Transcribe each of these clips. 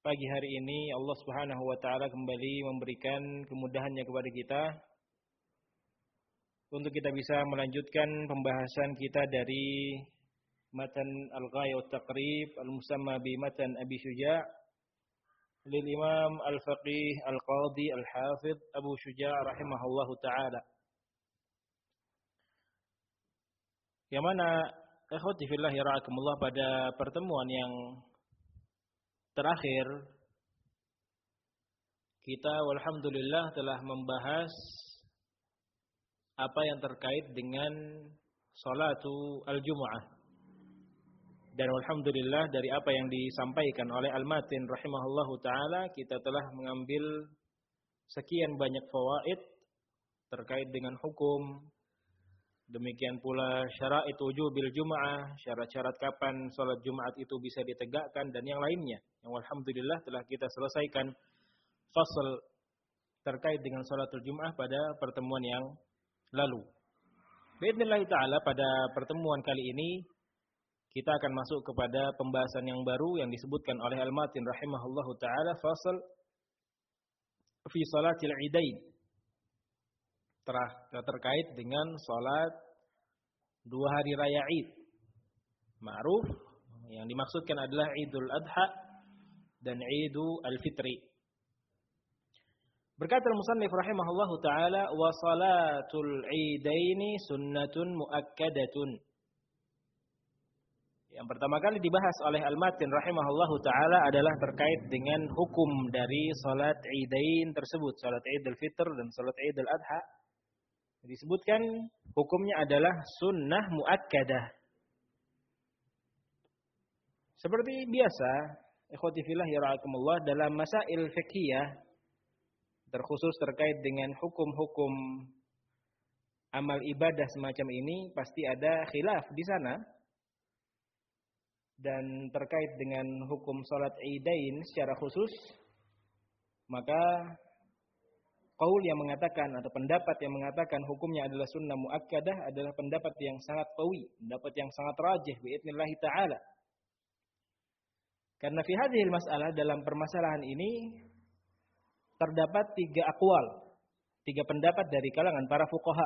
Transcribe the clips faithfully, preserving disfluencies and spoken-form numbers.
pagi hari ini Allah Subhanahu wa taala kembali memberikan kemudahannya kepada kita untuk kita bisa melanjutkan pembahasan kita dari matan Al-Ghaya wa Taqrib al-musamma bi matan Abi Syuja' lil Imam Al-Faqih Al-Qadhi Al-Hafidh Abu Syuja' rahimahullahu taala. Yang mana ikhwati fillah yara'akumullah pada pertemuan yang terakhir kita walhamdulillah telah membahas apa yang terkait dengan salatu al-jumu'ah. Dan alhamdulillah dari apa yang disampaikan oleh Al-Matin rahimahullahu taala kita telah mengambil sekian banyak fawaid terkait dengan hukum. Demikian pula syara'it wujubil jumu'ah, syarat-syarat kapan salat Jumat itu bisa ditegakkan dan yang lainnya. Yang alhamdulillah telah kita selesaikan fasal terkait dengan salatul Jumu'ah pada pertemuan yang lalu. Biidznillah taala pada pertemuan kali ini kita akan masuk kepada pembahasan yang baru yang disebutkan oleh Al-Matin rahimahullahu taala, fasal fi salatil idain. Terkait dengan salat dua hari raya Id. Ma'ruf yang dimaksudkan adalah Idul Adha dan Idul Fitri. Berkata al-musannif rahimahullahu taala, wa salatul idaini sunnatun muakkadatun. Yang pertama kali dibahas oleh Al-Matin rahimahullahu taala adalah terkait dengan hukum dari salat idain tersebut, salat Idul Fitr dan salat Idul Adha. Disebutkan hukumnya adalah sunnah muakkadah. Seperti biasa, ikhwati fillah yara'akumullah, dalam masail fiqhiyah terkhusus terkait dengan hukum-hukum amal ibadah semacam ini pasti ada khilaf di sana. Dan terkait dengan hukum salat idain secara khusus, maka qaul yang mengatakan atau pendapat yang mengatakan hukumnya adalah sunnah muakkadah adalah pendapat yang sangat qawi, pendapat yang sangat rajih biidznillah taala. Karena fi hadhihi masalah, dalam permasalahan ini terdapat tiga aqwal, tiga pendapat dari kalangan para fuqaha.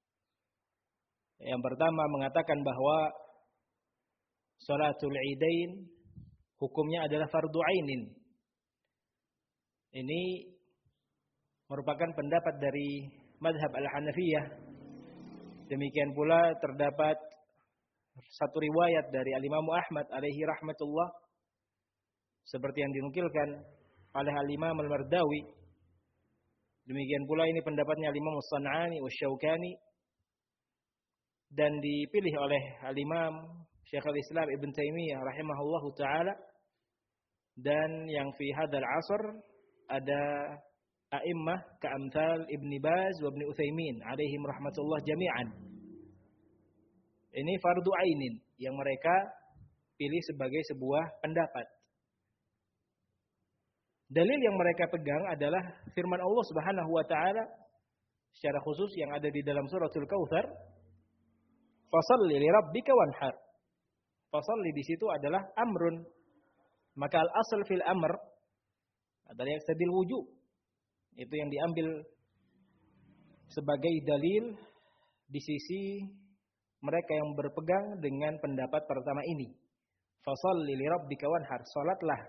Yang pertama mengatakan bahwa salatul idain hukumnya adalah fardu ainin. Ini merupakan pendapat dari mazhab Al-Hanafiyah. Demikian pula terdapat satu riwayat dari Al-Imam Ahmad alaihi rahmatullah seperti yang dinukilkan oleh Al-Imam Al-Mardawi. Demikian pula ini pendapatnya Al-Imam As-San'ani wa Syaukani dan dipilih oleh Al-Imam Syekhul Islam Ibn Taimiyah rahimahullahu taala. Dan yang fi hadzal asr ada a'immah ka'amthal Ibn Baz wa Ibn Utsaimin alaihim rahmatullah jami'an. Ini fardu ainin yang mereka pilih sebagai sebuah pendapat. Dalil yang mereka pegang adalah firman Allah Subhanahu wa taala secara khusus yang ada di dalam suratul Kautsar, "Fashalli li rabbika wanhar." Fashalli di situ adalah amrun. Maka al-asl fil amr adalah yaqtadil wujub. Itu yang diambil sebagai dalil di sisi mereka yang berpegang dengan pendapat pertama ini. Fashalli li rabbika wanhar, salatlah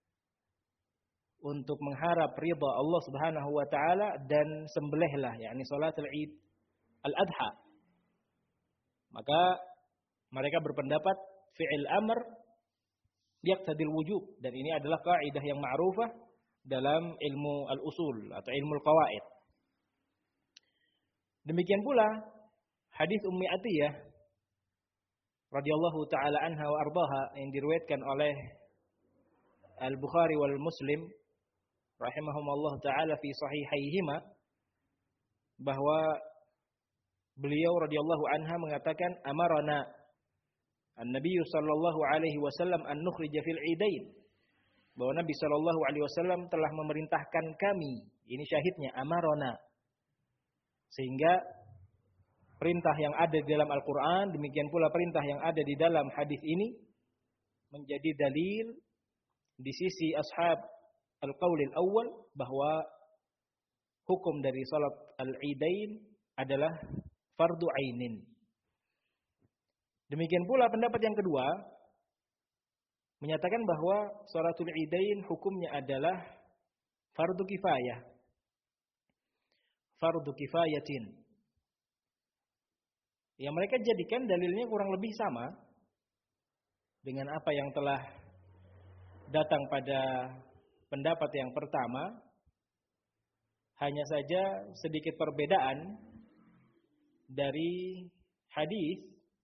untuk mengharap ridha Allah Subhanahu wa taala dan sembelihlah, yakni salatul Id al-Adha. Maka mereka berpendapat fi'il amr yaqtadil wujub, dan ini adalah kaidah yang ma'rufah dalam ilmu al-usul atau ilmu al-qawaid. Demikian pula hadis Ummi Atiyah radhiyallahu taala anha wa ardaha yang diriwayatkan oleh Al-Bukhari wal Muslim rahimahumullah taala fi sahihaihima, bahwa beliau radhiyallahu anha mengatakan amarana An-Nabi sallallahu alaihi wasallam an nukhrija fil idain, bahwa Nabi sallallahu alaihi wasallam telah memerintahkan kami, ini syahidnya amarona, sehingga perintah yang ada di dalam Al-Qur'an demikian pula perintah yang ada di dalam hadis ini menjadi dalil di sisi ashab al-qaulil awal bahwa hukum dari salat al-Idain adalah fardu ainin. Demikian pula pendapat yang kedua menyatakan bahwa salatul Idain hukumnya adalah fardu kifayah. Fardu kifayatin. Yang mereka jadikan dalilnya kurang lebih sama dengan apa yang telah datang pada pendapat yang pertama. Hanya saja sedikit perbedaan dari hadis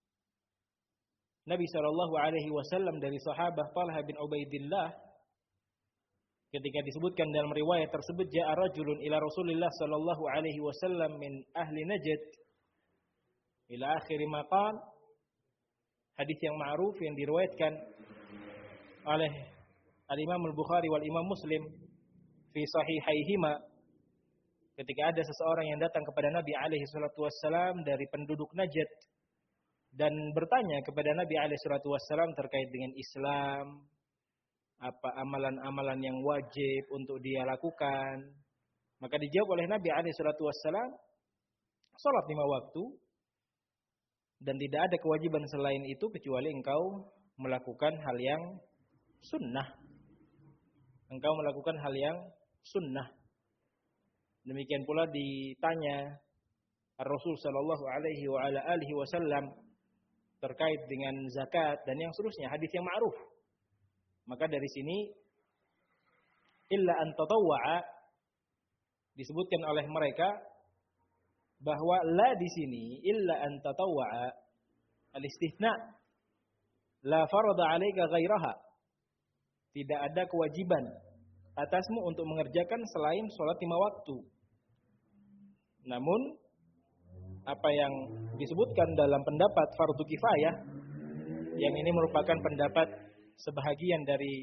Nabi Shallallahu Alaihi Wasallam dari sahabat Talha bin Ubaidillah ketika disebutkan dalam riwayat tersebut, ja'a rajulun ila Rasulillah Shallallahu Alaihi Wasallam min ahli Najd ila akhir maqal. Hadis yang ma'ruf yang diriwayatkan oleh Al-Imam Al-Bukhari wal Imam Muslim fi sahihaihima, ketika ada seseorang yang datang kepada Nabi alaihi salatu wassalam dari penduduk Najd dan bertanya kepada Nabi alaihi salatu wassalam terkait dengan Islam, apa amalan-amalan yang wajib untuk dia lakukan. Maka dijawab oleh Nabi alaihi salatu wassalam, salat lima waktu dan tidak ada kewajiban selain itu kecuali engkau melakukan hal yang sunnah. Engkau melakukan hal yang sunnah. Demikian pula ditanya Rasul sallallahu alaihi wa ala alihi wasallam terkait dengan zakat dan yang seterusnya, hadis yang ma'ruf. Maka dari sini illa an tatawwa'a disebutkan oleh mereka bahwa la di sini illa an tatawwa'a al-istithna la farada 'alaika ghairaha. Tidak ada kewajiban atasmu untuk mengerjakan selain sholat lima waktu. Namun apa yang disebutkan dalam pendapat fardu kifayah, yang ini merupakan pendapat sebahagian dari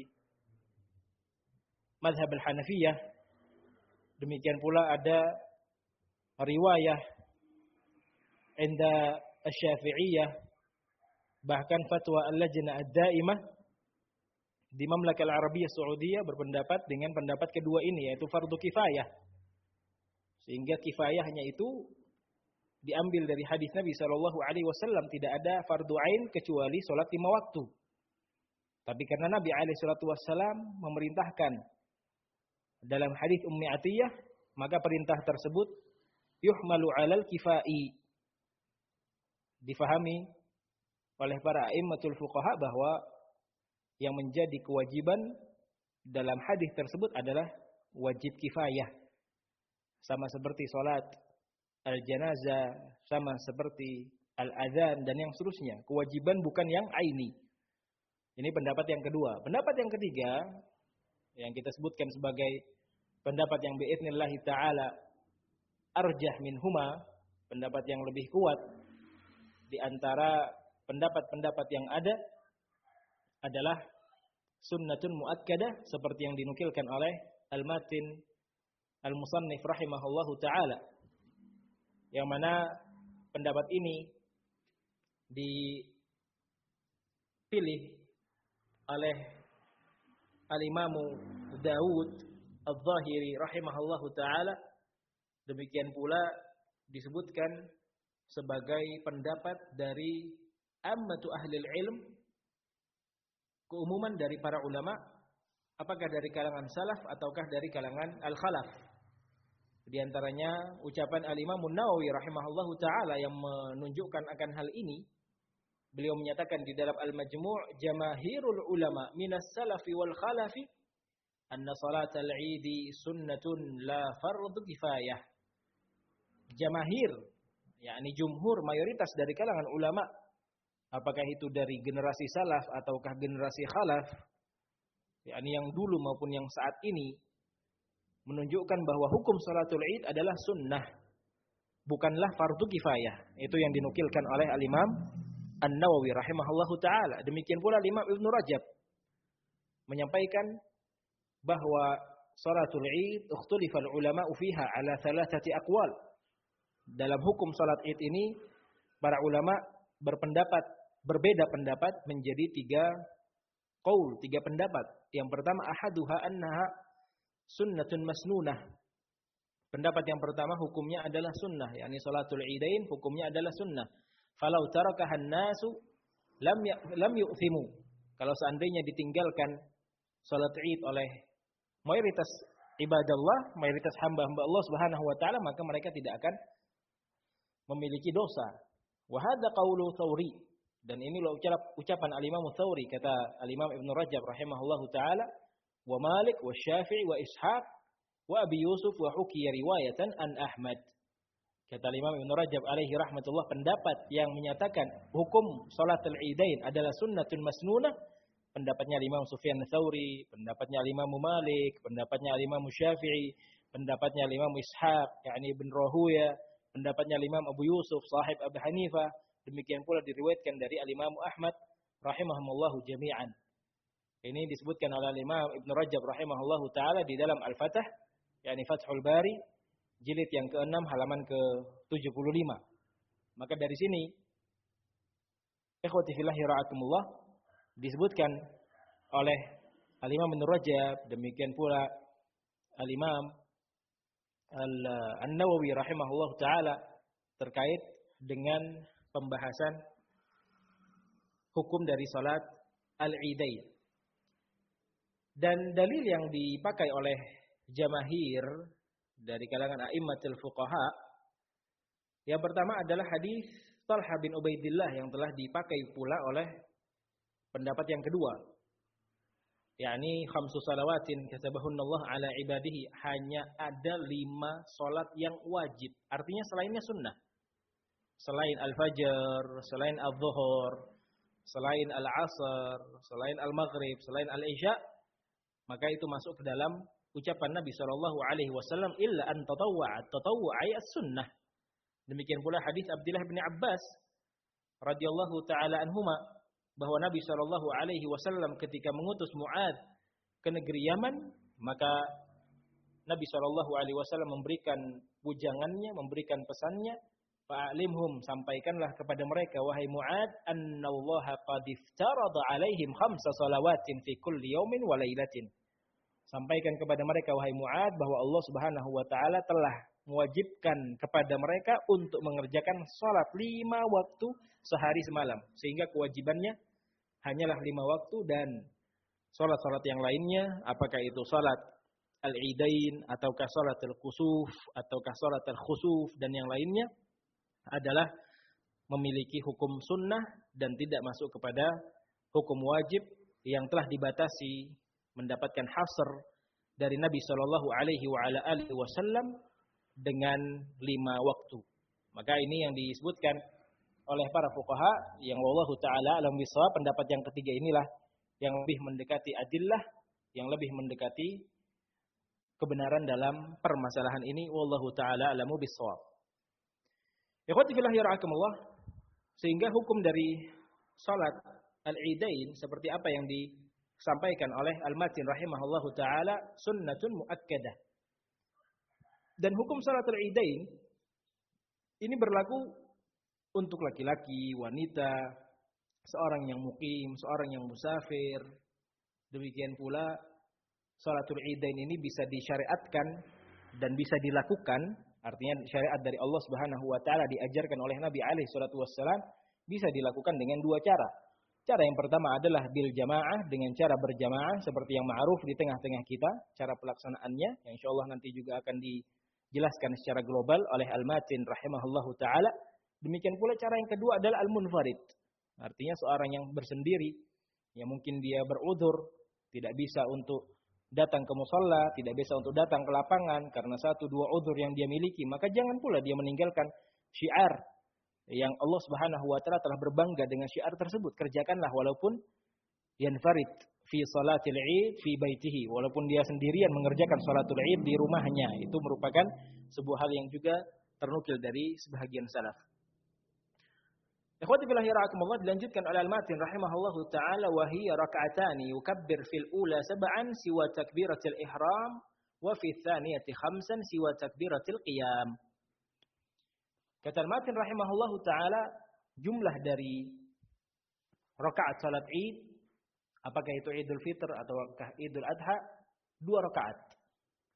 mazhab al-Hanafiyah. Demikian pula ada riwayah inda asy-Syafi'iyah, bahkan fatwa al-Lajnah ad-Daimah di Mamlakah Al-Arabiyyah Saudiyah berpendapat dengan pendapat kedua ini, yaitu fardu kifayah. Sehingga kifayahnya itu diambil dari hadis Nabi Shallallahu Alaihi Wasallam, tidak ada fardu ain kecuali sholat lima waktu. Tapi karena Nabi Alaihi Wasallam memerintahkan dalam hadis Ummi Atiyah, maka perintah tersebut yuhmalu alal kifai. Difahami oleh para a'immatul fuqaha bahwa yang menjadi kewajiban dalam hadis tersebut adalah wajib kifayah. Sama seperti sholat al-janazah, sama seperti al-adzan dan yang seterusnya. Kewajiban bukan yang aini. Ini pendapat yang kedua. Pendapat yang ketiga yang kita sebutkan sebagai pendapat yang bi'idznillah ta'ala arjah minhuma, pendapat yang lebih kuat di antara pendapat-pendapat yang ada adalah sunnatun muakkadah, seperti yang dinukilkan oleh Al-Matin Al-Musannif rahimahullahu ta'ala, yang mana pendapat ini dipilih oleh Al-Imamu Dawud Al-Zahiri rahimahullahu ta'ala. Demikian pula disebutkan sebagai pendapat dari ammatu ahlil ilm, keumuman dari para ulama, apakah dari kalangan salaf ataukah dari kalangan al-khalaf. Di antaranya ucapan Al-Imam Nawawi rahimahullahu ta'ala yang menunjukkan akan hal ini. Beliau menyatakan di dalam Al-Majmu' jamahirul ulama minas salafi wal khalafi anna salatal idi sunnatun la fardu kifayah. Jamahir, yakni jumhur, mayoritas dari kalangan ulama, apakah itu dari generasi salaf ataukah generasi khalaf, yakni yang dulu maupun yang saat ini, menunjukkan bahwa hukum salatul id adalah sunnah, bukanlah fardu kifayah. Itu yang dinukilkan oleh Al-Imam An-Nawawi rahimahullahu ta'ala. Demikian pula Imam Ibn Rajab menyampaikan bahwa salatul id ukhtulifal ulama'u fiha ala thalathati aqwal. Dalam hukum salat id ini para ulama berpendapat, berbeda pendapat menjadi tiga qaul, tiga pendapat. Yang pertama, ahaduha annaha sunnatun masnunah. Pendapat yang pertama hukumnya adalah sunnah, yakni salatul idain hukumnya adalah sunnah. Falau tarakahan nasu lam ya, lam yu'thimu. Kalau seandainya ditinggalkan salat Id oleh mayoritas ibadallah, mayoritas hamba-hamba Allah Subhanahu wa taala, maka mereka tidak akan memiliki dosa. Wa hadza qaulu Tsauri, dan ini loh ucapan Al-Imam Tsauri, kata Al-Imam Ibnu Rajab rahimahullahu taala, wa Malik wa Syafi'i wa Ishaq wa Abi Yusuf wa hukiya riwayatan an Ahmad. Kata Imam Ibnu Rajab alaihi rahmatullah, pendapat yang menyatakan hukum salatul idain adalah sunnatun masnunah, pendapatnya Imam Sufyan Tsauri, pendapatnya Imam Malik, pendapatnya Imam Syafi'i, pendapatnya Imam Ishaq yakni Ibn Rahuya, pendapatnya Imam Abu Yusuf sahib Abu Hanifah, demikian pula diriwayatkan dari Imam Ahmad rahimahumullahu jami'an. Ini disebutkan oleh Imam Ibnu Rajab rahimahullahu taala di dalam Al-Fath, yakni Fathul Bari, jilid yang keenam halaman ke tujuh puluh lima. Maka dari sini, ikhwati fillah ra'akumullah, disebutkan oleh Al-Imam Ibnu Rajab, demikian pula Al-Imam An-Nawawi rahimahullah taala terkait dengan pembahasan hukum dari salat al-idain. Dan dalil yang dipakai oleh jamahir dari kalangan a'immatul fuqaha, yang pertama adalah hadis Talha bin Ubaidillah yang telah dipakai pula oleh pendapat yang kedua, yakni khamsu salawatin katabahunallah ala ibadihi, hanya ada lima salat yang wajib, artinya selainnya sunnah. Selain al-fajr, selain al-zuhur, selain al-asr, selain al-maghrib, selain al-isya, maka itu masuk ke dalam ucapan Nabi sallallahu alaihi wasallam, illa an tatawwa'a, tatawwu'i as-sunnah. Demikian pula hadis Abdullah bin Abbas radhiyallahu taala anhuma, bahwa Nabi sallallahu alaihi wasallam ketika mengutus Mu'adz ke negeri Yaman, maka Nabi sallallahu alaihi wasallam memberikan bujangannya, memberikan pesannya, fa'alimhum, sampaikanlah kepada mereka wahai Mu'adz, annallaha qad iftarada alaihim khamsa salawatin fi kulli yaumin wa lailatin. Sampaikan kepada mereka wahai Mu'adz bahwa Allah Subhanahu wa taala telah mewajibkan kepada mereka untuk mengerjakan salat lima waktu sehari semalam, sehingga kewajibannya hanyalah lima waktu, dan salat-salat yang lainnya, apakah itu salat al-idain ataukah salat al-kusuf ataukah salat al-khusuf dan yang lainnya, adalah memiliki hukum sunnah dan tidak masuk kepada hukum wajib yang telah dibatasi, mendapatkan hasr dari Nabi sallallahu alaihi wa ala alihi wasallam dengan lima waktu. Maka ini yang disebutkan oleh para fuqaha yang wallahu taala alam bisawab, pendapat yang ketiga inilah yang lebih mendekati adillah, yang lebih mendekati kebenaran dalam permasalahan ini, wallahu taala alamu bisawab. Ikhwati fillah yarhakumullah, sehingga hukum dari salat al-idain seperti apa yang disampaikan oleh Al-Matin rahimahullahu taala, sunnatun muakkadah. Dan hukum salat al-idain ini berlaku untuk laki-laki, wanita, seorang yang mukim, seorang yang musafir. Demikian pula salatul idain ini bisa disyariatkan dan bisa dilakukan, artinya syariat dari Allah Subhanahu wa taala diajarkan oleh Nabi alaihi salatu wassalam, bisa dilakukan dengan dua cara. Cara yang pertama adalah bil jamaah, dengan cara berjamaah seperti yang ma'ruf di tengah-tengah kita, cara pelaksanaannya yang insyaallah nanti juga akan dijelaskan secara global oleh Al-Matin rahimahullahu taala. Demikian pula cara yang kedua adalah al-munfarid. Artinya seorang yang bersendiri, yang mungkin dia berudzur, tidak bisa untuk datang ke musalla, tidak bisa untuk datang ke lapangan karena satu dua udzur yang dia miliki, maka jangan pula dia meninggalkan syiar yang Allah Subhanahu wa taala telah berbangga dengan syiar tersebut. Kerjakanlah walaupun yanfarid fi salatil Id fi baitihi, walaupun dia sendirian mengerjakan salatul Id di rumahnya. Itu merupakan sebuah hal yang juga ternukil dari sebahagian salaf. Ikhwati fillah yarhakumullah, dilanjutkan oleh Al-Matin rahimahullahu taala, wa hiya rak'atani yukabbir fil ula sab'an siwa takbiratil ihram wa fi tsaniyati khamsan siwa takbiratil qiyam. Kata Al-Matin rahimahullahu taala, jumlah dari rakaat salat Id, apakah itu Idul Fitr ataukah Idul Adha, dua rakaat.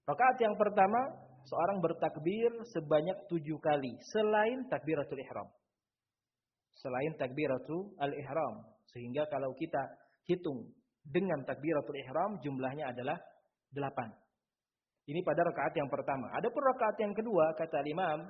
Rakaat yang pertama, seorang bertakbir sebanyak tujuh kali selain takbiratul ihram. Selain takbiratul al-ihram. Sehingga kalau kita hitung dengan takbiratul ihram jumlahnya adalah delapan. Ini pada rakaat yang pertama. Adapun rakaat yang kedua kata Imam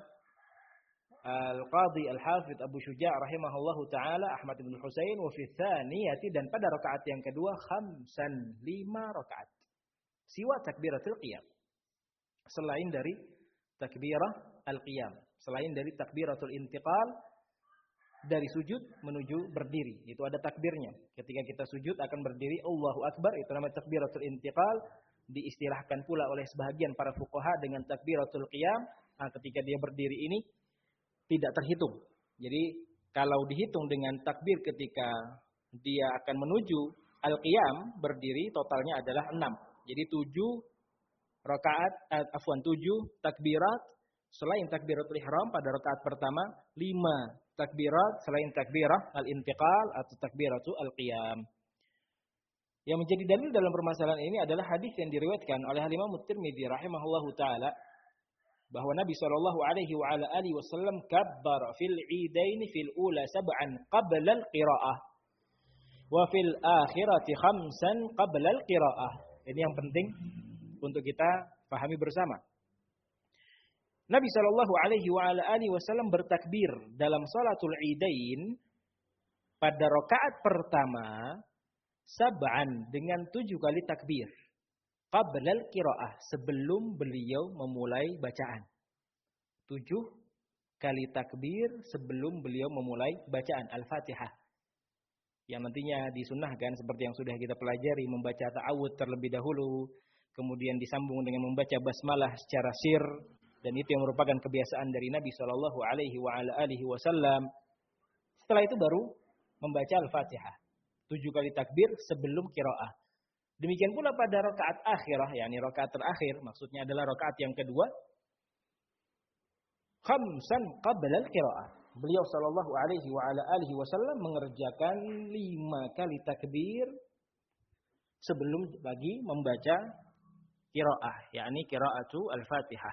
Al-Qadhi Al-Hafidh Abu Syuja' rahimahullahu taala Ahmad bin Husain wa fi tsaniyati, dan pada rakaat yang kedua khamsan, lima rakaat. Siwa takbiratul qiyam. Selain dari takbirah al-qiyam, selain dari takbiratul intiqal dari sujud menuju berdiri, itu ada takbirnya. Ketika kita sujud akan berdiri Allahu Akbar, itu namanya takbiratul intiqal. Diistilahkan pula oleh sebahagian para fuqaha dengan takbiratul qiyam. Nah, ketika dia berdiri ini tidak terhitung. Jadi kalau dihitung dengan takbir ketika dia akan menuju al-qiyam berdiri, totalnya adalah enam. Jadi tujuh rakaat, eh, afwan tujuh takbirat selain takbiratul ihram pada rakaat pertama, lima takbirat selain takbirah al-intiqal atau takbiratul al-qiyam. Yang menjadi dalil dalam permasalahan ini adalah hadis yang diriwayatkan oleh Imam At-Tirmidzi rahimahullahu taala bahwa Nabi sallallahu alaihi wa ala alihi wasallam kabbar fil idain fil ula sab'an qabla al-qiraah wa fil akhirati khamsan qabla al-qiraah. Ini yang penting untuk kita pahami bersama. Nabi sallallahu alaihi wa ala alihi wasallam bertakbir dalam salatul idain pada rakaat pertama sab'an dengan tujuh kali takbir. Qabla al-qiraah, sebelum beliau memulai bacaan. Tujuh kali takbir sebelum beliau memulai bacaan Al-Fatihah. Yang nantinya disunnahkan seperti yang sudah kita pelajari, membaca ta'awud terlebih dahulu, kemudian disambung dengan membaca basmalah secara sir, dan itu yang merupakan kebiasaan dari Nabi Shallallahu Alaihi Wasallam. Setelah itu baru membaca Al-Fatihah. Tujuh kali takbir sebelum qiraah. Demikian pula pada rakaat akhirah, yakni rakaat terakhir, maksudnya adalah rakaat yang kedua, khamsan qabla al-qiraah. Beliau sallallahu alaihi wa ala alihi wasallam mengerjakan lima kali takbir sebelum bagi membaca qiraah, yakni qiraatu al-Fatihah.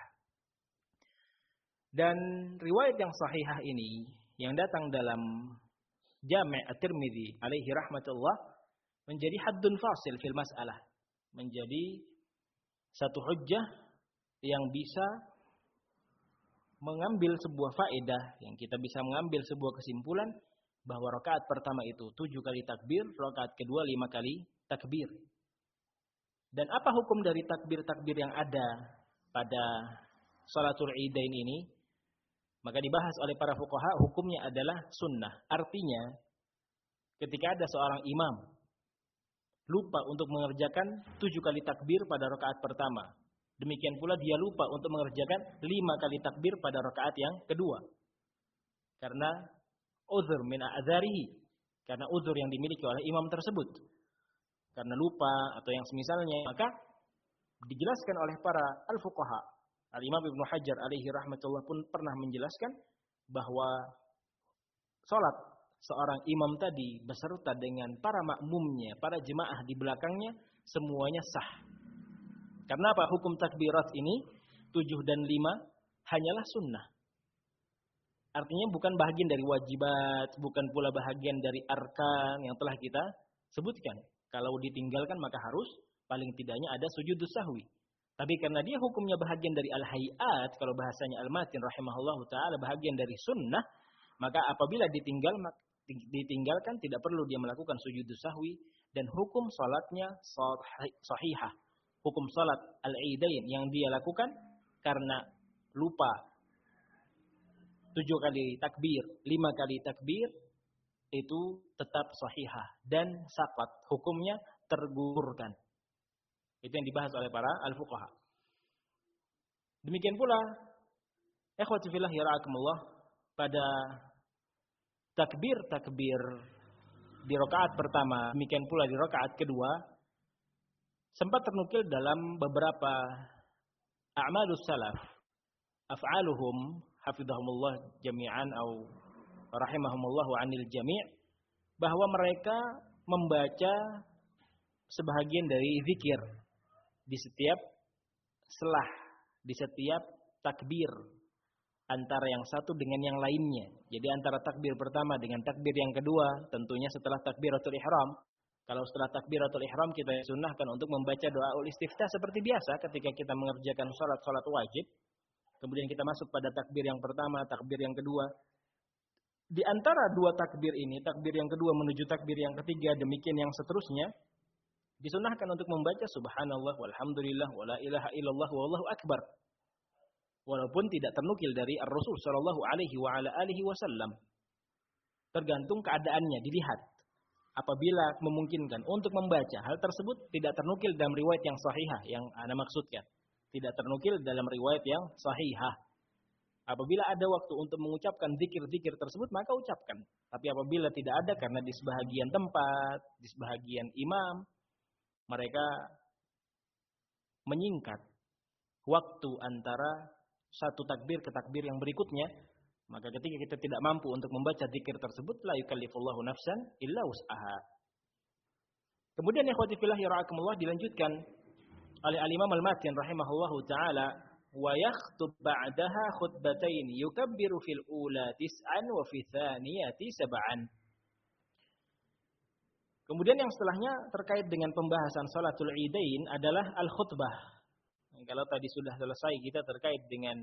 Dan riwayat yang sahihah ini yang datang dalam Jami' At-Tirmidzi alaihi rahmatullah menjadi haddun fasil fil mas'alah, menjadi satu hujjah yang bisa mengambil sebuah faedah, yang kita bisa mengambil sebuah kesimpulan bahwa rakaat pertama itu tujuh kali takbir, rakaat kedua lima kali takbir. Dan apa hukum dari takbir-takbir yang ada pada salatul idain ini? Maka dibahas oleh para fuqaha, hukumnya adalah sunnah. Artinya, ketika ada seorang imam lupa untuk mengerjakan tujuh kali takbir pada rakaat pertama, demikian pula dia lupa untuk mengerjakan lima kali takbir pada rakaat yang kedua. Karena uzur min a'dzarihi, karena uzur yang dimiliki oleh imam tersebut. Karena lupa atau yang semisalnya, maka dijelaskan oleh para al-fuqaha. Al-Imam Ibnu Hajar alaihi rahmatullah pun pernah menjelaskan bahwa salat seorang imam tadi beserta dengan para makmumnya, para jemaah di belakangnya, semuanya sah. Karena apa? Hukum takbirat ini tujuh dan lima hanyalah sunnah. Artinya bukan bahagian dari wajibat, bukan pula bahagian dari arkan yang telah kita sebutkan. Kalau ditinggalkan maka harus paling tidaknya ada sujudus sahwi. Tapi karena dia hukumnya bahagian dari al-hayat, kalau bahasanya Al-Matin rahimahullahu taala bahagian dari sunnah, maka apabila ditinggal ditinggalkan tidak perlu dia melakukan sujudus sahwi, dan hukum salatnya sahihah. Hukum salat al-idain yang dia lakukan karena lupa tujuh kali takbir, lima kali takbir, itu tetap sahihah dan saqat, hukumnya tergugurkan. Itu yang dibahas oleh para al-fuqaha. Demikian pula, ikhwati fillah yara'akumullah, pada takbir-takbir di rakaat pertama, demikian pula di rakaat kedua, sempat ternukil dalam beberapa a'malus salaf, af'aluhum hafidhahumullah jami'an atau rahimahumullah wa anil jami', bahwa mereka membaca sebahagian dari zikir di setiap selah di setiap takbir antara yang satu dengan yang lainnya. Jadi antara takbir pertama dengan takbir yang kedua, tentunya setelah takbiratul ihram. Kalau setelah takbiratul ihram kita sunnahkan untuk membaca doaul istiftah seperti biasa ketika kita mengerjakan salat-salat wajib. Kemudian kita masuk pada takbir yang pertama, takbir yang kedua. Di antara dua takbir ini, takbir yang kedua menuju takbir yang ketiga, demikian yang seterusnya, disunahkan untuk membaca subhanallah walhamdulillah wala ilaha illallah wallahu akbar. Walaupun tidak ternukil dari Ar-Rasul sallallahu alaihi wa ala alihi wasallam. Tergantung keadaannya, dilihat. Apabila memungkinkan untuk membaca, hal tersebut tidak ternukil dalam riwayat yang sahihah yang Anda maksudkan. Tidak ternukil dalam riwayat yang sahihah. Apabila ada waktu untuk mengucapkan zikir-zikir tersebut, maka ucapkan. Tapi apabila tidak ada karena di sebahagian tempat, di sebahagian imam, mereka menyingkat waktu antara satu takbir ke takbir yang berikutnya, maka ketika kita tidak mampu untuk membaca zikir tersebut, la yukallifullahu nafsan illa wus'aha. Kemudian ikhwati fillah yara'akumullah dilanjutkan oleh al-Imam al-Matin rahimahullahu taala, wa yakhtub ba'daha khutbatain yukabbiru fil ula tis'an wa fi tsaniyati sab'an. Kemudian yang setelahnya terkait dengan pembahasan salatul idain adalah al-khutbah. Kalau tadi sudah selesai kita terkait dengan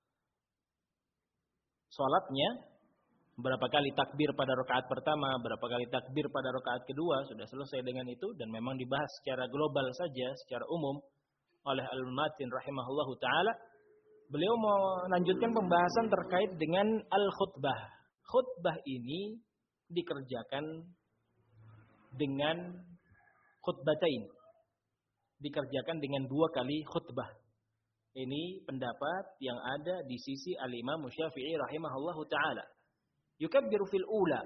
salatnya, berapa kali takbir pada rakaat pertama, berapa kali takbir pada rakaat kedua, sudah selesai dengan itu dan memang dibahas secara global saja, secara umum oleh Al-Matin rahimahullahu taala. Beliau melanjutkan pembahasan terkait dengan al-khutbah. Khutbah ini dikerjakan dengan khutbatain. Dikerjakan dengan dua kali khutbah. Ini pendapat yang ada di sisi al-Imam Syafi'i rahimahullahu taala. Yukabbiru fil ula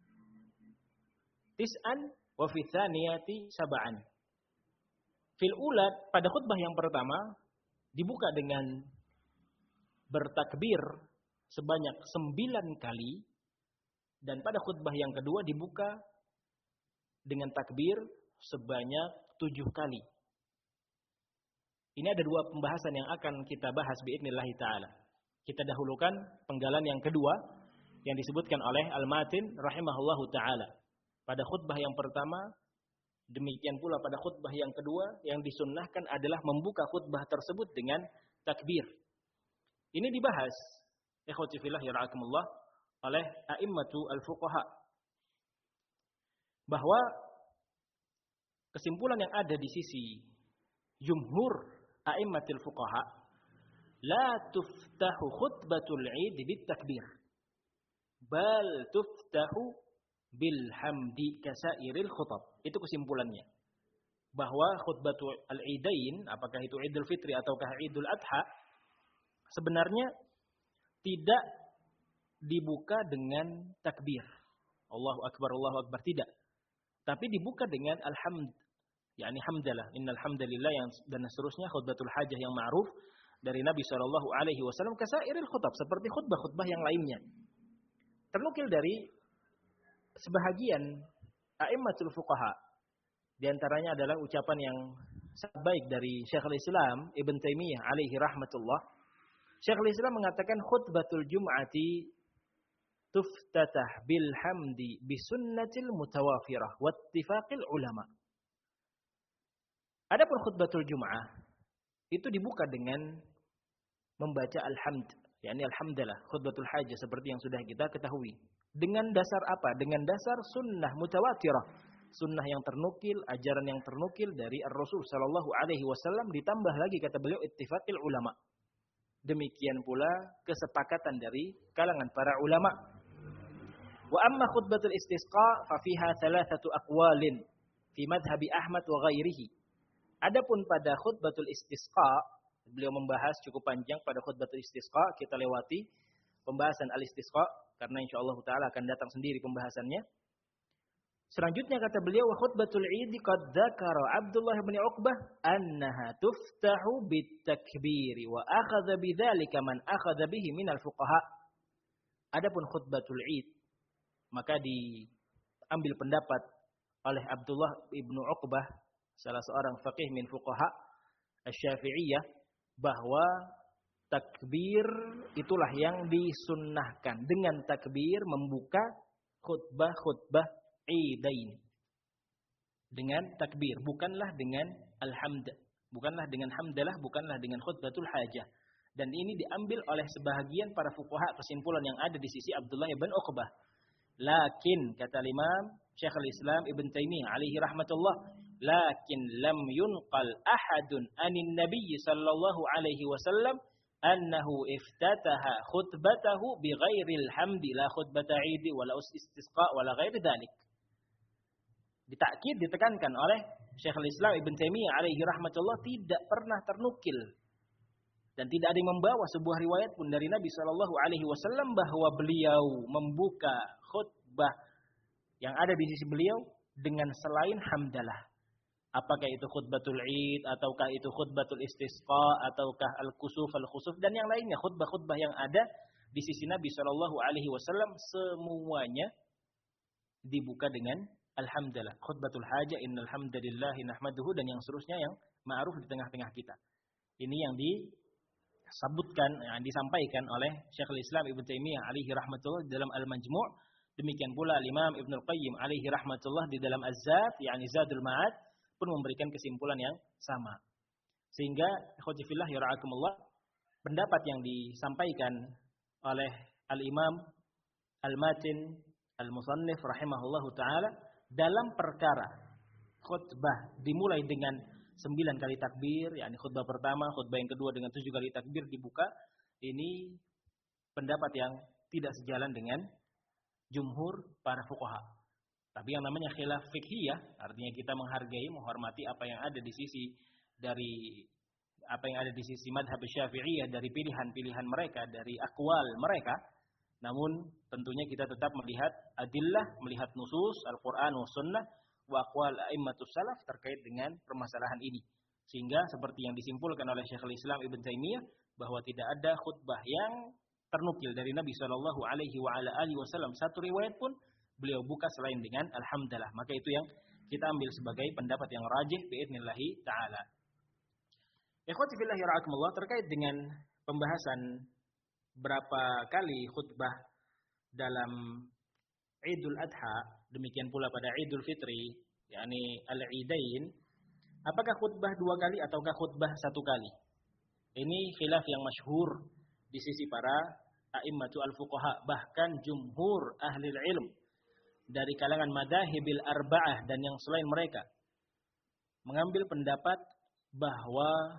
tis'an wa fi tsaniyati sab'an. Fil ula pada khutbah yang pertama dibuka dengan bertakbir sebanyak sembilan kali, dan pada khutbah yang kedua dibuka dengan takbir sebanyak tujuh kali. Ini ada dua pembahasan yang akan kita bahas biidnillahi ta'ala. Kita dahulukan penggalan yang kedua yang disebutkan oleh Al-Matin rahimahullahu ta'ala. Pada khutbah yang pertama, demikian pula pada khutbah yang kedua, yang disunnahkan adalah membuka khutbah tersebut dengan takbir. Ini dibahas, ikhwati fillah yara'akumullah, oleh a'immatu al-fuqaha. Bahwa kesimpulan yang ada di sisi jumhur a'immatil fuqaha, la tuftahu khutbatul id bit takbir, bal tuftahu bil hamdi kasairil khutab. Itu kesimpulannya. Bahwa khutbatul al-idain, apakah itu Idul Fitri ataukah Idul Adha, sebenarnya tidak dibuka dengan takbir. Allahu akbar, Allahu akbar, tidak. Tapi dibuka dengan alhamd, yakni hamdalah, innal hamdalillah yang dan seterusnya, khutbatul hajah yang ma'ruf dari Nabi sallallahu alaihi wasallam kasairil khutab, seperti khutbah-khutbah yang lainnya. Ternukil dari sebahagian a'immatul fuqaha, di antaranya adalah ucapan yang sangat baik dari Syekhul Islam Ibn Taimiyah alaihi rahmatullah. Syekhul Islam mengatakan khutbatul jum'ati tuftatah bil hamdi bisunnatil mutawafirah wattifaqil ulama. Adapun khutbatul jum'ah itu dibuka dengan membaca alhamd, yakni alhamdulillah, khutbatul hajah seperti yang sudah kita ketahui. Dengan dasar apa? Dengan dasar sunnah mutawatirah, sunnah yang ternukil, ajaran yang ternukil dari Ar-Rasul sallallahu alaihi wasallam, ditambah lagi kata beliau ittifaqil ulama. Demikian pula kesepakatan dari kalangan para ulama. Wa amma khutbatul istisqa fa fiha thalathatu aqwalin fi madhhabi Ahmad wa ghairihi. Adapun pada khutbatul istisqa, beliau membahas cukup panjang pada khutbatul istisqa, kita lewati pembahasan al-istisqa karena insyaallah taala akan datang sendiri pembahasannya. Selanjutnya kata beliau, wa khutbatul Id qad dzakara Abdullah bin Uqbah annaha tuftahu bit takbiri wa akhadha bidzalika man akhadha bihi minal fuqaha. Adapun khutbatul Id, maka diambil pendapat oleh Abdullah bin Uqbah, salah seorang faqih min fuqaha Asy-Syafi'iyah, bahwa takbir itulah yang disunnahkan. Dengan takbir membuka khutbah-khutbah Idain. Dengan takbir, bukanlah dengan alhamd, bukanlah dengan hamdalah, bukanlah dengan khutbatul hajah. Dan ini diambil oleh sebahagian para fuqaha, kesimpulan yang ada di sisi Abdullah bin Uqbah. Lakin kata Imam Syekhul Islam Ibn Taimiyah alaihi rahmatullah, lakin lam yunqal ahadun anin nabiy sallallahu alaihi wasallam annahu iftataha khutbatahu bighairil hamdi la khutbata idi wala istisqa wala ghairi dzalik. Ditakkid, ditekankan oleh Syekhul Islam Ibn Taimiyah alaihi rahmatullah, tidak pernah ternukil dan tidak ada yang membawa sebuah riwayat pun dari Nabi sallallahu alaihi wasallam bahwa beliau membuka khutbah yang ada di sisi beliau dengan selain hamdalah. Apakah itu khutbatul Id, ataukah itu khutbatul istisqa, ataukah al-kusuf, al-khusuf, dan yang lainnya. Khutbah-khutbah yang ada di sisi Nabi shallallahu alaihi wasallam semuanya dibuka dengan alhamdulillah. Khutbatul hajah, innal hamdalillahi nahmaduhu, dan yang seterusnya yang ma'ruf di tengah-tengah kita. Ini yang disebutkan, yang disampaikan oleh Syekhul Islam Ibn Taimiyah alaihi rahmatullah di dalam Al-Majmu'. Demikian pula Imam Ibnul Qayyim alaihi rahmatullah di dalam Az-Zad, yakni Zadul Ma'ad, pun memberikan kesimpulan yang sama. Sehingga ikhwati fillah yara'akumullah, pendapat yang disampaikan oleh Al-Imam Al-Matin Al-Musannif rahimahullahu taala dalam perkara khutbah dimulai dengan sembilan kali takbir, yakni khutbah pertama, khutbah yang kedua dengan tujuh kali takbir dibuka, ini pendapat yang tidak sejalan dengan jumhur para fuqaha. Tapi yang namanya khilaf fiqhiyah, artinya kita menghargai, menghormati apa yang ada di sisi dari apa yang ada di sisi madhab Syafi'iyah, dari pilihan-pilihan mereka, dari akwal mereka. Namun tentunya kita tetap melihat adillah, melihat nusus Al-Qur'an wa sunnah wa aqwal a'immatus salaf terkait dengan permasalahan ini. Sehingga seperti yang disimpulkan oleh Syekhul Islam Ibn Taimiyah bahwa tidak ada khutbah yang ternukil dari Nabi sallallahu alaihi wa ala alihi wasallam satu riwayat pun beliau buka selain dengan alhamdulillah. Maka itu yang kita ambil sebagai pendapat yang rajih biidznillah taala. Ikhwati fillah yarahmakumullah, terkait dengan pembahasan berapa kali khutbah dalam Idul Adha, demikian pula pada Idul Fitri, yakni al-Idain, apakah khutbah dua kali ataukah khutbah satu kali? Ini khilaf yang masyhur di sisi para a'immatu al-fuqaha, bahkan jumhur ahli ilm dari kalangan madhahibil arba'ah dan yang selain mereka mengambil pendapat bahwa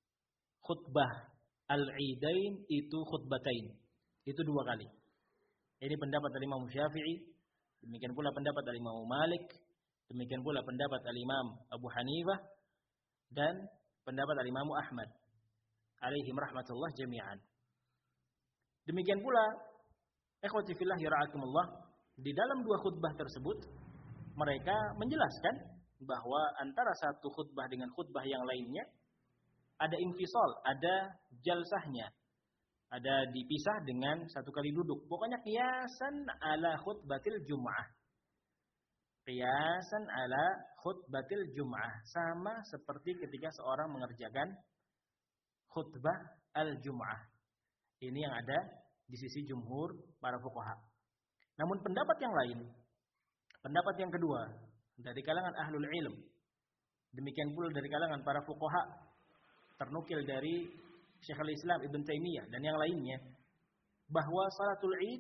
khutbah al-Idain itu khutbatain, itu dua kali. Ini pendapat dari Imam Syafi'i, demikian pula pendapat dari Imam Malik, demikian pula pendapat dari Imam Abu Hanifah, dan pendapat dari Imam Ahmad alaihim rahmatullah jami'an. Demikian pula ikhwati fillah yara'akumullah, di dalam dua khutbah tersebut mereka menjelaskan bahwa antara satu khutbah dengan khutbah yang lainnya ada infisal, ada jalsahnya, ada dipisah dengan satu kali duduk. Pokoknya qiyasan ala khutbatil jum'ah. Qiyasan ala khutbatil jum'ah, sama seperti ketika seorang mengerjakan khutbah al-jum'ah. Ini yang ada di sisi jumhur para fuqaha. Namun pendapat yang lain, pendapat yang kedua dari kalangan ahlul ilm, demikian pula dari kalangan para fuqaha, ternukil dari Syekhul Islam Ibn Taimiyah dan yang lainnya, bahwa salatul Id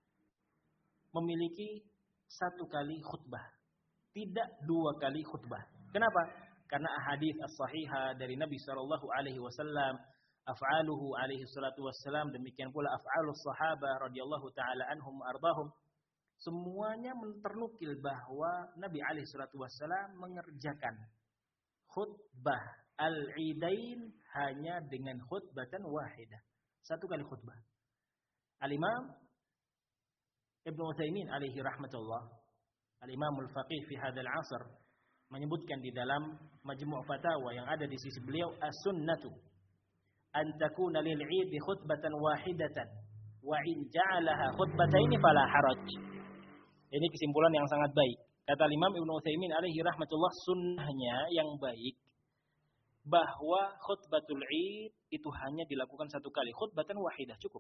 memiliki satu kali khutbah, tidak dua kali khutbah. Kenapa? Karena ahadits as-sahihah dari Nabi sallallahu alaihi wasallam, af'aluhu alaihi salatu wassalam, demikian pula af'alus sahabah radhiyallahu taala anhum ardahum, semuanya ternukil bahwa Nabi alaihi salatu wassalam mengerjakan khutbah al-Idain hanya dengan khutbatan wahidah, satu kali khutbah. Al-Imam Ibnu Utsaimin alaihi rahmatullah, Al-Imamul Faqih fi hadzal 'asr, menyebutkan di dalam Majmu' Fatawa yang ada di sisi beliau, as-sunnatu an takuna lil 'id khutbatan wahidatan wa in ja'alaha khutbataini fala haraj. Ini kesimpulan yang sangat baik. Kata Imam Ibnu Utsaimin alaihi rahmatullah, sunnahnya yang baik bahwa khutbatul Id itu hanya dilakukan satu kali, khutbatan wahidah cukup.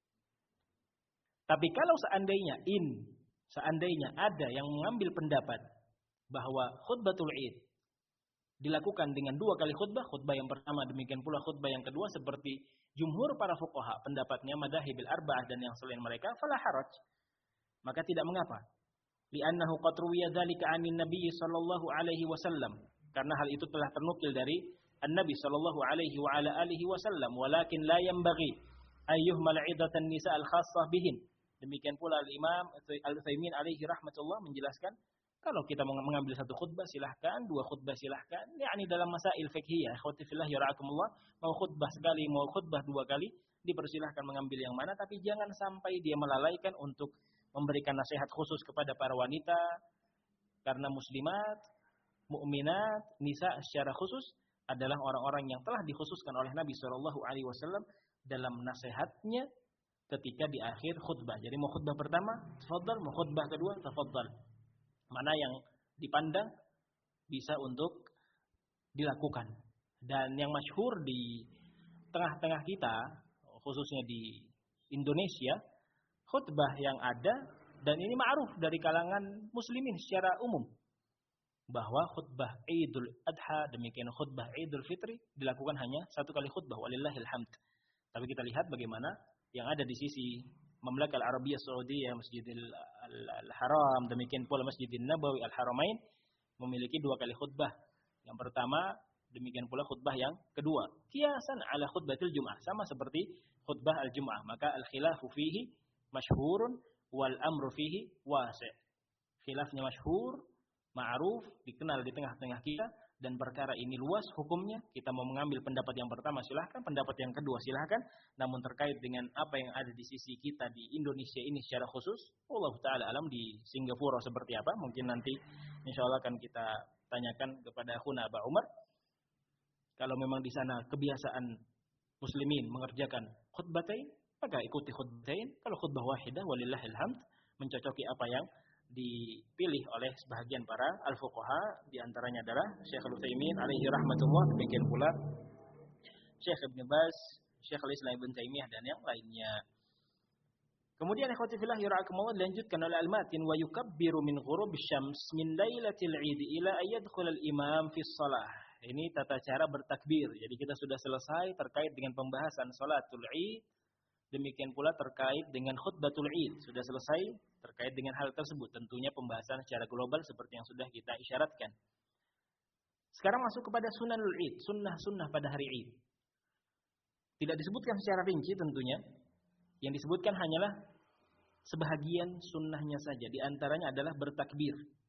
Tapi kalau seandainya in, seandainya ada yang mengambil pendapat bahwa khutbatul Id dilakukan dengan dua kali khutbah, khutbah yang pertama demikian pula khutbah yang kedua seperti jumhur para fuqaha, pendapatnya madhahibil arba'ah dan yang selain mereka, fala haraj, maka tidak mengapa. Li'annahu qad ruwiya dzalika 'anin Nabi sallallahu alaihi wasallam, karena hal itu telah ternukil dari An-Nabi sallallahu alaihi wa ala alihi wasallam, walakin la yanbaghi ayyuhmal 'idatan nisa al-khassah bihin. Demikian pula Al-Imam Al-Utsaimin alaihi rahmatullah menjelaskan, kalau kita mengambil satu khutbah silahkan, dua khutbah silahkan. Yakni dalam masail fiqhiyah, ikhwati fillah yara'akumullah, mau khutbah sekali, mau khutbah dua kali, dipersilahkan mengambil yang mana, tapi jangan sampai dia melalaikan untuk memberikan nasihat khusus kepada para wanita, karena muslimat, mukminat, nisa secara khusus adalah orang-orang yang telah dikhususkan oleh Nabi shallallahu alaihi wasallam dalam nasihatnya ketika di akhir khutbah. Jadi mau khutbah pertama, tafadhal, mau khutbah kedua, tafadhal. Mana yang dipandang bisa untuk dilakukan. Dan yang masyhur di tengah-tengah kita, khususnya di Indonesia, khutbah yang ada, dan ini ma'ruf dari kalangan muslimin secara umum, bahwa khutbah Idul Adha, demikian khutbah Idul Fitri, dilakukan hanya satu kali khutbah, walillahil hamd. Tapi kita lihat bagaimana yang ada di sisi Mamlakah Al-Arabiyyah Saudiyah, Masjidil Al-Haram, demikian pula Masjidil Nabawi Al-Haramain, memiliki dua kali khutbah. Yang pertama, demikian pula khutbah yang kedua. Qiyasan ala khutbatil Jum'ah, sama seperti khutbah Al-Jum'ah. Maka al-khilafu fihi masyhurun wal amru fihi wasi'. Khilafnya masyhur, ma'ruf, dikenal di tengah-tengah kita, dan perkara ini luas hukumnya. Kita mau mengambil pendapat yang pertama silahkan, pendapat yang kedua silahkan. Namun terkait dengan apa yang ada di sisi kita di Indonesia ini secara khusus, Allah Ta'ala alam, di Singapura seperti apa, mungkin nanti insya Allah akan kita tanyakan kepada Akhuna Aba Umar. Kalau memang di sana kebiasaan muslimin mengerjakan khutbatain, maka ikuti khutbatain. Kalau khutbah wahidah, walillahil hamd, mencocoki apa yang dipilih oleh sebahagian para al-fuqaha, di antaranya adalah Syekh Al-Utsaimin alaihi rahmatullah, demikian pula Syekh Ibn Baz, Syekh Al-Islam Ibn Taimiyah dan yang lainnya. Kemudian ikhwati fillah yara'akumullah, dilanjutkan oleh al-matin, wa yukabbiru min ghurubi syams min lailatil 'id ila ayyadkhul al-imam fi shalah. Ini tata cara bertakbir. Jadi kita sudah selesai terkait dengan pembahasan salatul 'id. Demikian pula terkait dengan khutbatul Id, sudah selesai terkait dengan hal tersebut. Tentunya pembahasan secara global seperti yang sudah kita isyaratkan. Sekarang masuk kepada sunanul Id, sunnah-sunnah pada hari Id. Tidak disebutkan secara rinci tentunya. Yang disebutkan hanyalah sebahagian sunnahnya saja. Di antaranya adalah bertakbir,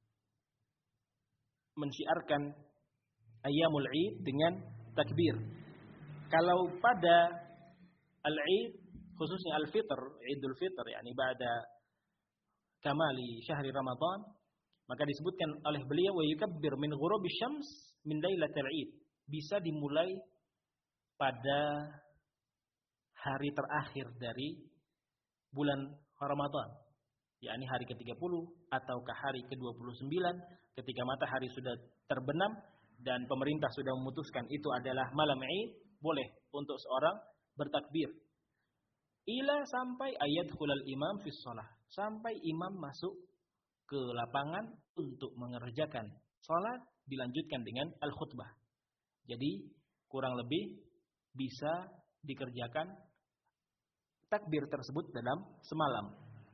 mensyiarkan ayyamul Id dengan takbir. Kalau pada al-Id, khususnya Al-Fitr, Idul Fitr, yakni ba'da kamali syahri Ramadan, maka disebutkan oleh beliau, wa yukabbir min ghurubi syams min lailatul Id. Bisa dimulai pada hari terakhir dari bulan Ramadan, yakni hari ke tiga puluh ataukah hari ke dua puluh sembilan, ketika matahari sudah terbenam dan pemerintah sudah memutuskan itu adalah malam Id, boleh untuk seorang bertakbir. Ila sampai ayat khulal imam fis shalah, sampai imam masuk ke lapangan untuk mengerjakan salat, dilanjutkan dengan al-khutbah. Jadi kurang lebih bisa dikerjakan takbir tersebut dalam semalam.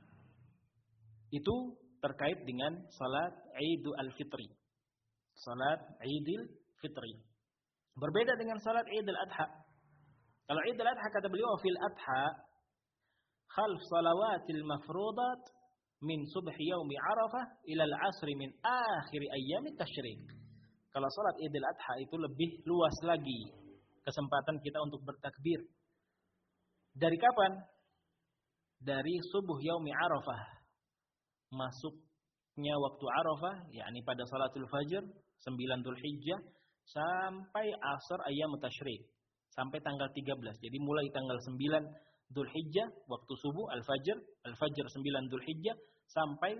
Itu terkait dengan salat Idul Fitri. Salat Idul Fitri. Berbeda dengan salat Idul Adha. Kalau Idul Adha kata beliau, fil Adha khalf salawatil mafrudat min subhi yaumi Arafah ila al-asri min akhir ayyamit tasyrik. Kalau salat Idul Adha itu lebih luas lagi kesempatan kita untuk bertakbir. Dari kapan? Dari subuh yaumi Arafah, masuknya waktu Arafah, yakni pada salatul fajr sembilan Dzulhijjah sampai asar ayyamut tasyrik, sampai tanggal tiga belas. Jadi mulai tanggal sembilan Dzulhijjah waktu subuh al-fajr, al-fajr sembilan Dzulhijjah sampai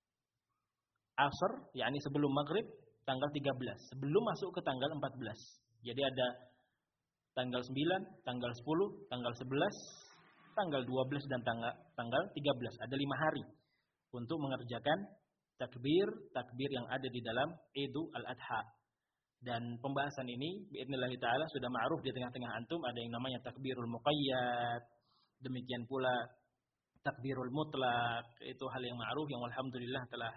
asar, yakni sebelum maghrib tanggal tiga belas, sebelum masuk ke tanggal empat belas. Jadi ada tanggal sembilan, tanggal sepuluh, tanggal sebelas, tanggal dua belas dan tanggal tanggal tiga belas. Ada lima hari untuk mengerjakan takbir-takbir yang ada di dalam Idul Adha. Dan pembahasan ini biidznillah taala sudah ma'ruf di tengah-tengah antum, ada yang namanya takbirul muqayyad, demikian pula takbirul mutlak. Itu hal yang ma'ruf yang alhamdulillah telah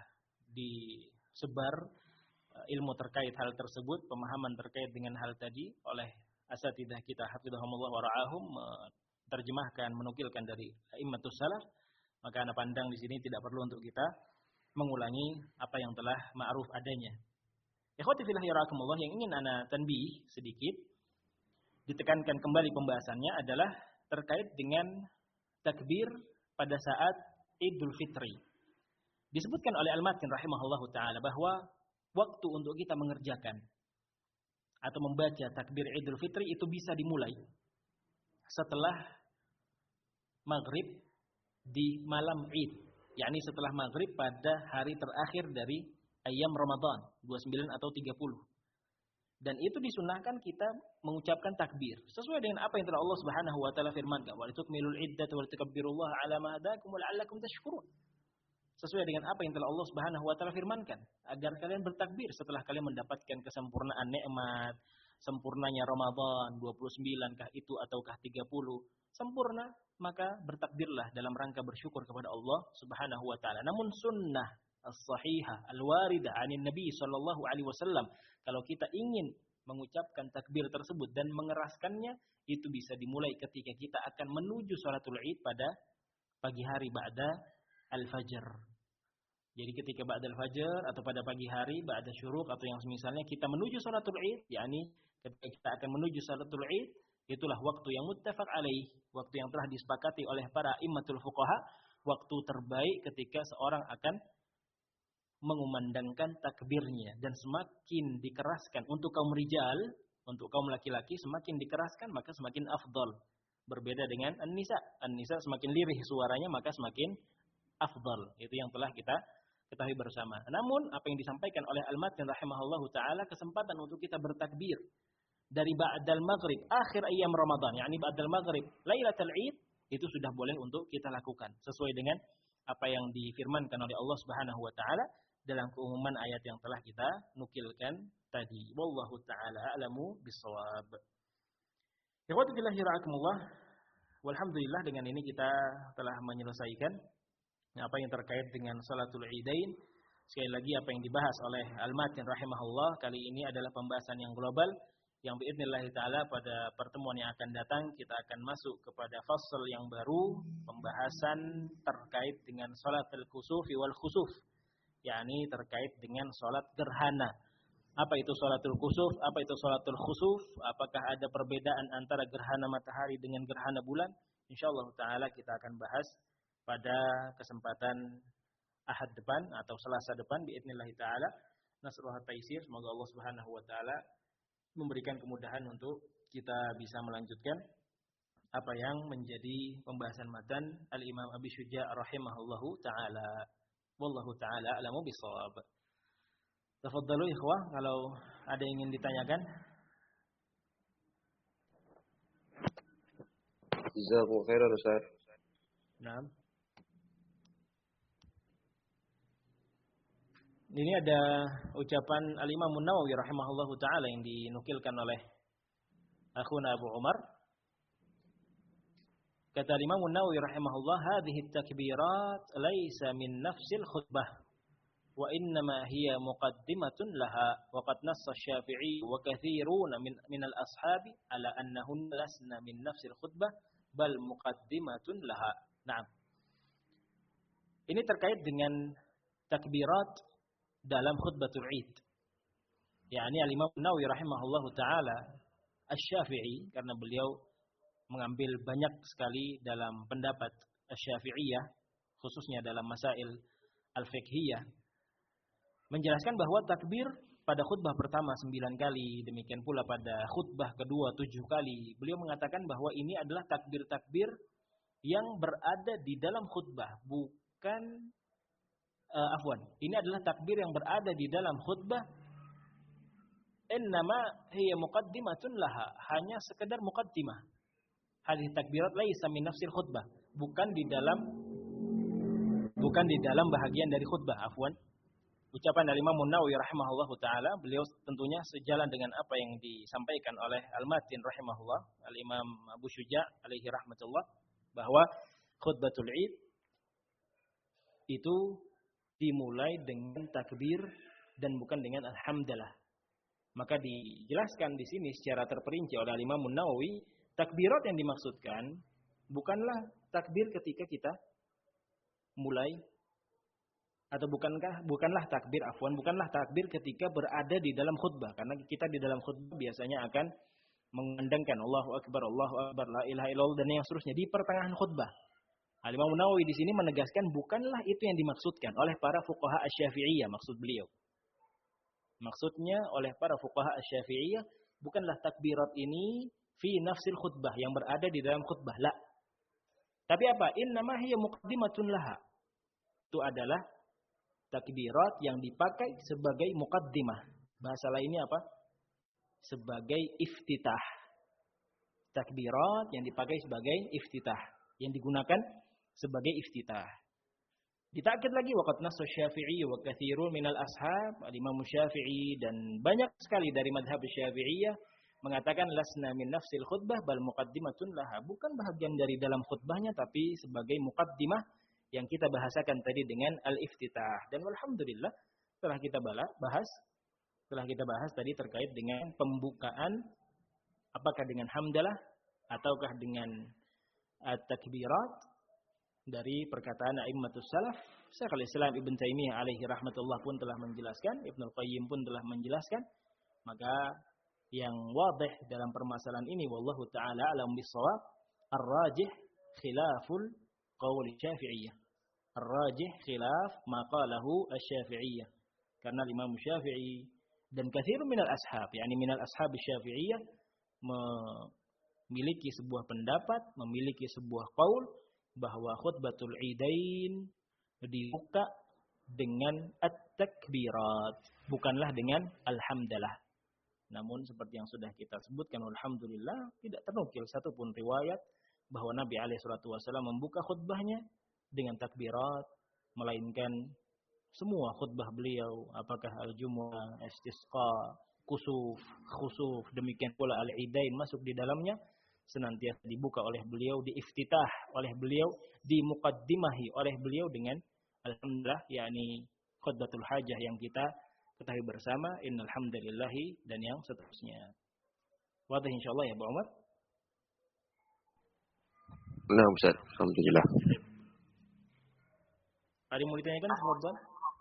disebar ilmu terkait hal tersebut, pemahaman terkait dengan hal tadi oleh asatidzah kita hafizahumullah wa ra'ahum, terjemahkan, menukilkan dari a'immatus salaf. Maka ana pandang di sini tidak perlu untuk kita mengulangi apa yang telah ma'ruf adanya. Ikhwati fillah yarakumullah, yang ingin ana tanbih sedikit, ditekankan kembali pembahasannya adalah terkait dengan takbir pada saat Idul Fitri. Disebutkan oleh Al-Matin rahimahullahu taala bahwa waktu untuk kita mengerjakan atau membaca takbir Idul Fitri itu bisa dimulai setelah maghrib di malam Id, yakni setelah maghrib pada hari terakhir dari ayam Ramadan, dua puluh sembilan atau tiga puluh. Dan itu disunahkan kita mengucapkan takbir sesuai dengan apa yang telah Allah Subhanahu wa taala firmankan, wa litukmilul iddata wa litukabbirullaha ala ma hadakum wa la'allakum tashkurun. Sesuai dengan apa yang telah Allah Subhanahu wa taala firmankan, agar kalian bertakbir setelah kalian mendapatkan kesempurnaan nikmat, sempurnanya Ramadan, dua puluh sembilan kah itu ataukah tiga puluh, sempurna, maka bertakbirlah dalam rangka bersyukur kepada Allah Subhanahu wa taala. Namun sunnah as-sahihah al-waridah 'anin Nabi sallallahu alaihi wasallam, kalau kita ingin mengucapkan takbir tersebut dan mengeraskannya, itu bisa dimulai ketika kita akan menuju salatul Id pada pagi hari ba'da al-fajr. Jadi ketika ba'da al-fajr atau pada pagi hari ba'da syuruk atau yang semisalnya kita menuju salatul Id, yakni ketika kita akan menuju salatul Id, itulah waktu yang muttafaq alaih, waktu yang telah disepakati oleh para immatul fuqaha, waktu terbaik ketika seorang akan mengumandangkan takbirnya. Dan semakin dikeraskan untuk kaum rijal, untuk kaum laki-laki semakin dikeraskan maka semakin afdal. Berbeda dengan an-nisa. An-nisa semakin lirih suaranya maka semakin afdal. Itu yang telah kita ketahui bersama. Namun apa yang disampaikan oleh Al-Matin rahimahullahu taala, kesempatan untuk kita bertakbir dari ba'dal maghrib akhir ayam Ramadan, yakni ba'dal maghrib lailatul Id, itu sudah boleh untuk kita lakukan sesuai dengan apa yang difirmankan oleh Allah Subhanahu wa taala dalam keumuman ayat yang telah kita nukilkan tadi. Wallahu taala a'lamu bissawab. Ikhwati fillah rahimakumullah, walhamdulillah dengan ini kita telah menyelesaikan apa yang terkait dengan salatul Idain. Sekali lagi apa yang dibahas oleh Al-Matin rahimahullah kali ini adalah pembahasan yang global, yang biidznillah taala pada pertemuan yang akan datang kita akan masuk kepada fasal yang baru, pembahasan terkait dengan salatul kusufi wal khusuf, yakni terkait dengan salat gerhana. Apa itu salatul kusuf, apa itu salatul khusuf, apakah ada perbedaan antara gerhana matahari dengan gerhana bulan? Insyaallah taala kita akan bahas pada kesempatan Ahad depan atau Selasa depan biidznillah taala. Nasrullah taisir, semoga Allah Subhanahu wa taala memberikan kemudahan untuk kita bisa melanjutkan apa yang menjadi pembahasan matan Al-Imam Abi Syuja' rahimahullahu taala. Wallahu taala a'lamu bissawab. Tafadhalu ikhwah, kalau ada yang ingin ditanyakan. Jazakumullahu khairan Ustaz. Naam. Ini ada ucapan Al-Imam An-Nawawi rahimahullahu taala yang dinukilkan oleh akhuna Abu Umar. Kata Imam An-Nawawi rahimahullah, hadhihi at-takbirat laysa min nafsil khutbah wa innama hiya muqaddimatun laha wa qad nassa asy-Syafi'i wa katsirun min min al-ashabi ala annahun lasna min nafsil khutbah bal muqaddimatun laha. Naam. Ini terkait dengan takbirat dalam khutbatul Id. yakni Al-Imam An-Nawawi rahimahullahu taala Asy-Syafi'i, karena beliau mengambil banyak sekali dalam pendapat Asy-Syafi'iyah khususnya dalam masail al-fiqhiyah, menjelaskan bahwa takbir pada khutbah pertama sembilan kali, demikian pula pada khutbah kedua tujuh kali. Beliau mengatakan bahwa ini adalah takbir-takbir yang berada di dalam khutbah, bukan Uh, afwan, ini adalah takbir yang berada di dalam khutbah innama hiya muqaddimatun laha, hanya sekedar muqaddimah. Hadhihi takbirat laisa min nafsil khutbah, bukan di dalam bukan di dalam bahagian dari khutbah, afwan. Ucapan dari Imam Nawawi rahimahullahu taala, beliau tentunya sejalan dengan apa yang disampaikan oleh Al-Matin rahimahullah, Al-Imam Abu Syuja alaihi rahmatullah, bahwa khutbatul Id itu dimulai dengan takbir dan bukan dengan alhamdulillah. Maka dijelaskan di sini secara terperinci oleh Imam Nawawi, takbirat yang dimaksudkan bukanlah takbir ketika kita mulai, atau bukankah bukanlah takbir afwan bukanlah takbir ketika berada di dalam khutbah, karena kita di dalam khutbah biasanya akan mengandangkan Allahu akbar, Allahu akbar, la ilaha illallah dan yang seterusnya di pertengahan khutbah. Al-Imam Nawawi di sini menegaskan bukanlah itu yang dimaksudkan oleh para fuqaha Asy-Syafi'iyah, maksud beliau. Maksudnya oleh para fuqaha Asy-Syafi'iyah bukanlah takbirat ini fi nafsil khutbah, yang berada di dalam khutbah, la. Tapi apa? Innama hiya muqaddimatun laha. Itu adalah takbirat yang dipakai sebagai muqaddimah. Bahasa lainnya apa? Sebagai iftitah. Takbirat yang dipakai sebagai iftitah, yang digunakan sebagai iftitah. Ditakid lagi, waqad nassa Syafi'i wa katsirun minal ashab, Imam Syafi'i dan banyak sekali dari mazhab Syafi'iyah mengatakan lasna min nafsil khutbah bal muqaddimatun laha, bukan bahagian dari dalam khutbahnya tapi sebagai muqaddimah yang kita bahasakan tadi dengan al-iftitah. Dan alhamdulillah setelah kita bahas setelah kita bahas tadi terkait dengan pembukaan, apakah dengan hamdalah ataukah dengan at-takbirat dari perkataan a'immatus salaf. Syekhul Islam Ibnu Taimiyah alaihi rahmatullah pun telah menjelaskan, Ibnu Qayyim pun telah menjelaskan. Maka yang wadih dalam permasalahan ini wallahu taala alam bissawab, ar-rajih khilaful qaul Syafi'iyah. Ar-rajih khilaf ma qalahu asy-Syafi'iyah. Karena Imam Syafi'i dan katsirun minal ashab, yakni minal ashab Syafi'iyah, memiliki sebuah pendapat, memiliki sebuah qaul bahwa khutbatul Idain dibuka dengan at-takbirat, bukanlah dengan alhamdulillah. Namun seperti yang sudah kita sebutkan, alhamdulillah tidak ternukil satupun riwayat bahwa Nabi alaihi salatu wasallam membuka khutbahnya dengan takbirat, melainkan semua khutbah beliau, apakah al-jumu'ah, istisqa, kusuf, khusuf, demikian pula al-Idain masuk di dalamnya, senantiasa dibuka oleh beliau, diiftitah oleh beliau, dimuqaddimahi oleh beliau dengan alhamdulillah, yakni khutbatul hajah yang kita ketahui bersama, innal hamdalillahi dan yang seterusnya. Wadah insyaallah ya Bu Umar. Nah, Ustaz, alhamdulillah. Ada yang mau ditanyakan, Fadhal?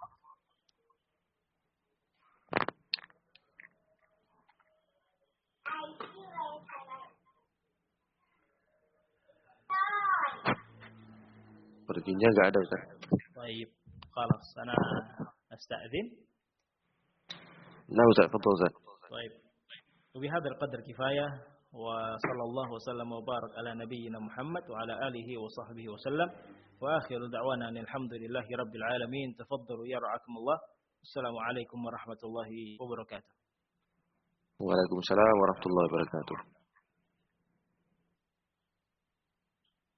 Sepertinya enggak ada, Ustaz. Baik, خلاص أنا أستأذن. نعم Ustaz, تفضل Ustaz. طيب. وبهذا القدر كفاية وصلى الله وسلم وبارك على نبينا محمد وعلى آله وصحبه وسلم وآخر دعوانا أن الحمد لله رب العالمين. تفضلوا يرعاكم الله. السلام عليكم ورحمة الله وبركاته. Waalaikumsalam warahmatullahi wabarakatuh.